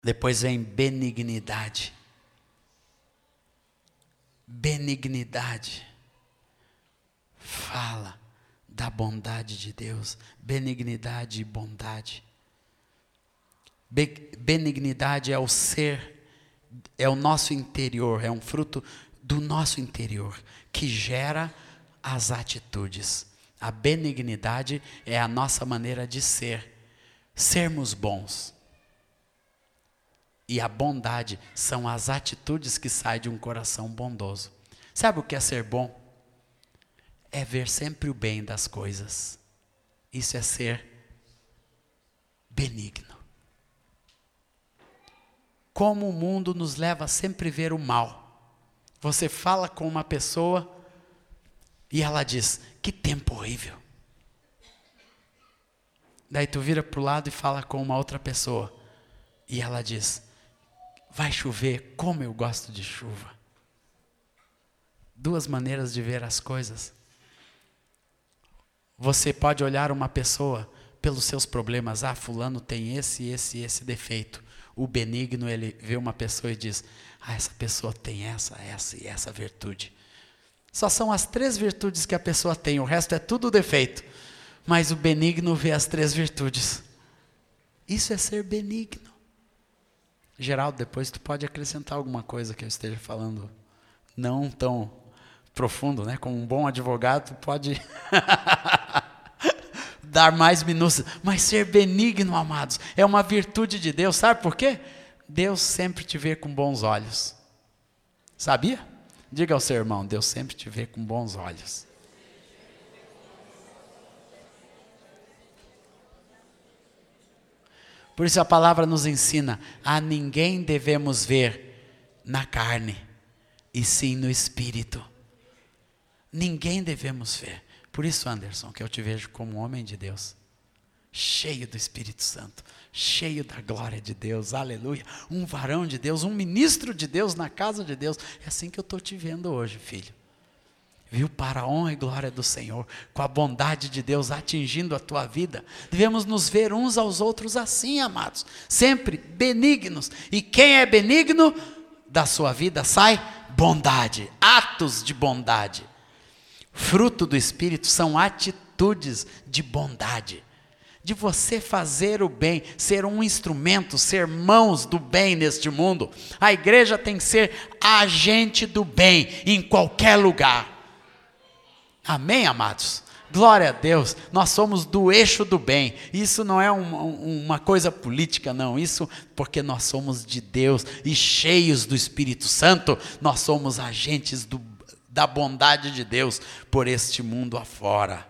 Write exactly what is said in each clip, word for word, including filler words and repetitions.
Depois vem benignidade. Benignidade. Fala da bondade de Deus. Benignidade e bondade. Be- benignidade é o ser, é o nosso interior, é um fruto do nosso interior, que gera as atitudes. A benignidade é a nossa maneira de ser, sermos bons. E a bondade são as atitudes que saem de um coração bondoso. Sabe o que é ser bom? É ver sempre o bem das coisas. Isso é ser benigno. Como o mundo nos leva a sempre ver o mal. Você fala com uma pessoa e ela diz, que tempo horrível. Daí tu vira para o lado e fala com uma outra pessoa. E ela diz, vai chover, como eu gosto de chuva. Duas maneiras de ver as coisas. Você pode olhar uma pessoa pelos seus problemas. Ah, fulano tem esse, esse, esse defeito. O benigno, ele vê uma pessoa e diz, ah, essa pessoa tem essa, essa e essa virtude. Só são as três virtudes que a pessoa tem, o resto é tudo defeito. Mas o benigno vê as três virtudes. Isso é ser benigno. Geraldo, depois tu pode acrescentar alguma coisa que eu esteja falando não tão profundo, né? Como um bom advogado, tu pode dar mais minúcias. Mas ser benigno, amados, é uma virtude de Deus. Sabe por quê? Deus sempre te vê com bons olhos. Sabia? Diga ao seu irmão, Deus sempre te vê com bons olhos. Por isso a palavra nos ensina, a ninguém devemos ver na carne, e sim no Espírito. Ninguém devemos ver. Por isso, Anderson, que eu te vejo como um homem de Deus, cheio do Espírito Santo, cheio da glória de Deus, aleluia. Um varão de Deus, um ministro de Deus na casa de Deus. É assim que eu estou te vendo hoje, filho. Viu? Para a honra e glória do Senhor, com a bondade de Deus atingindo a tua vida. Devemos nos ver uns aos outros assim, amados. Sempre benignos. E quem é benigno, da sua vida sai bondade. Atos de bondade. Fruto do Espírito são atitudes de bondade. De você fazer o bem, ser um instrumento, ser mãos do bem neste mundo. A igreja tem que ser agente do bem em qualquer lugar. Amém, amados? Glória a Deus, nós somos do eixo do bem. Isso não é uma, uma coisa política, não. Isso porque nós somos de Deus e cheios do Espírito Santo, nós somos agentes do, da bondade de Deus por este mundo afora.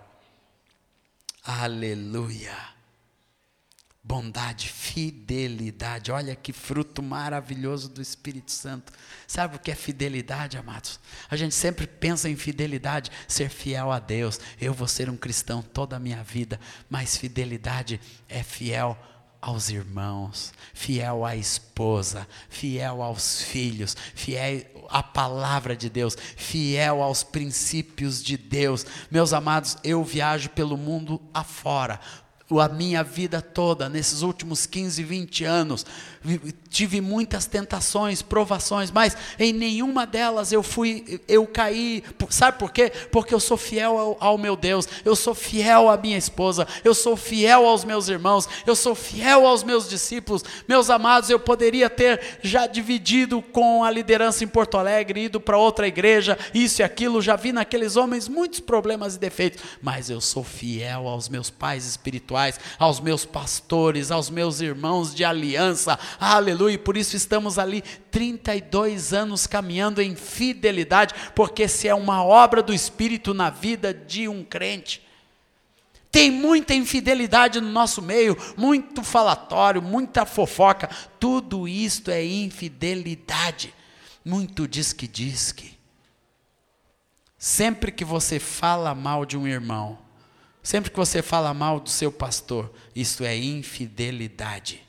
Aleluia. Bondade, fidelidade, olha que fruto maravilhoso do Espírito Santo. Sabe o que é fidelidade, amados? A gente sempre pensa em fidelidade, ser fiel a Deus. Eu vou ser um cristão toda a minha vida, mas fidelidade é fiel aos irmãos, fiel à esposa, fiel aos filhos, fiel à palavra de Deus, fiel aos princípios de Deus. Meus amados, eu viajo pelo mundo afora, a minha vida toda, nesses últimos quinze, vinte anos, tive muitas tentações, provações, mas em nenhuma delas eu fui, eu caí. Sabe por quê? Porque eu sou fiel ao, ao meu Deus, eu sou fiel à minha esposa, eu sou fiel aos meus irmãos, eu sou fiel aos meus discípulos. Meus amados, eu poderia ter já dividido com a liderança em Porto Alegre, ido para outra igreja, isso e aquilo, já vi naqueles homens muitos problemas e defeitos, mas eu sou fiel aos meus pais espirituais, aos meus pastores, aos meus irmãos de aliança, aleluia. Por isso estamos ali trinta e dois anos caminhando em fidelidade, porque se é uma obra do Espírito na vida de um crente. Tem muita infidelidade no nosso meio, muito falatório, muita fofoca, tudo isto é infidelidade, muito diz que diz que. Sempre que você fala mal de um irmão, sempre que você fala mal do seu pastor, isso é infidelidade.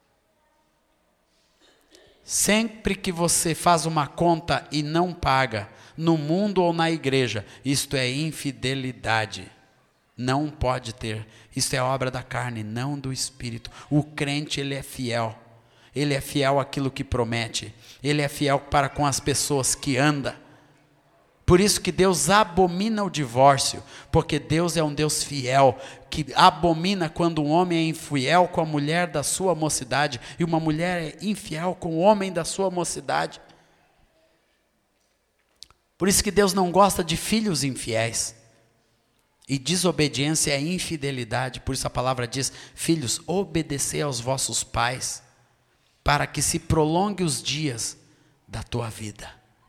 Sempre que você faz uma conta e não paga, no mundo ou na igreja, isto é infidelidade. Não pode ter. Isso é obra da carne, não do Espírito. O crente, ele é fiel. Ele é fiel àquilo que promete. Ele é fiel para com as pessoas que anda. Por isso que Deus abomina o divórcio, porque Deus é um Deus fiel, que abomina quando um homem é infiel com a mulher da sua mocidade, e uma mulher é infiel com o homem da sua mocidade. Por isso que Deus não gosta de filhos infiéis. E desobediência é infidelidade, por isso a palavra diz, filhos, obedecei aos vossos pais, para que se prolongue os dias da tua vida.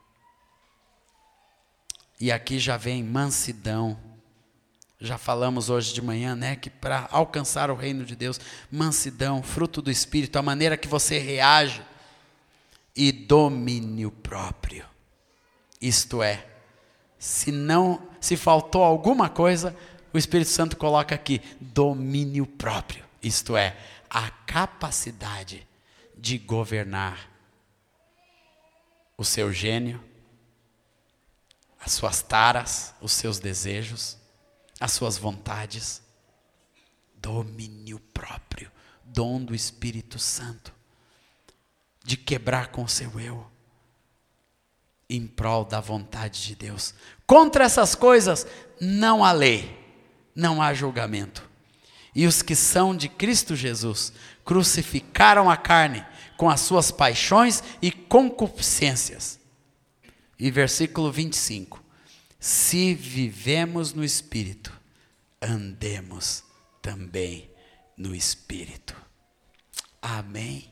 E aqui já vem mansidão. Já falamos hoje de manhã, né, que para alcançar o reino de Deus, mansidão, fruto do Espírito, a maneira que você reage, e domínio próprio. Isto é, se não, se faltou alguma coisa, o Espírito Santo coloca aqui, domínio próprio. Isto é, a capacidade de governar o seu gênio, as suas taras, os seus desejos, as suas vontades. Domínio próprio, dom do Espírito Santo, de quebrar com o seu eu, em prol da vontade de Deus. Contra essas coisas não há lei, não há julgamento. E os que são de Cristo Jesus crucificaram a carne com as suas paixões e concupiscências. E versículo vinte e cinco. Se vivemos no Espírito, andemos também no Espírito. Amém.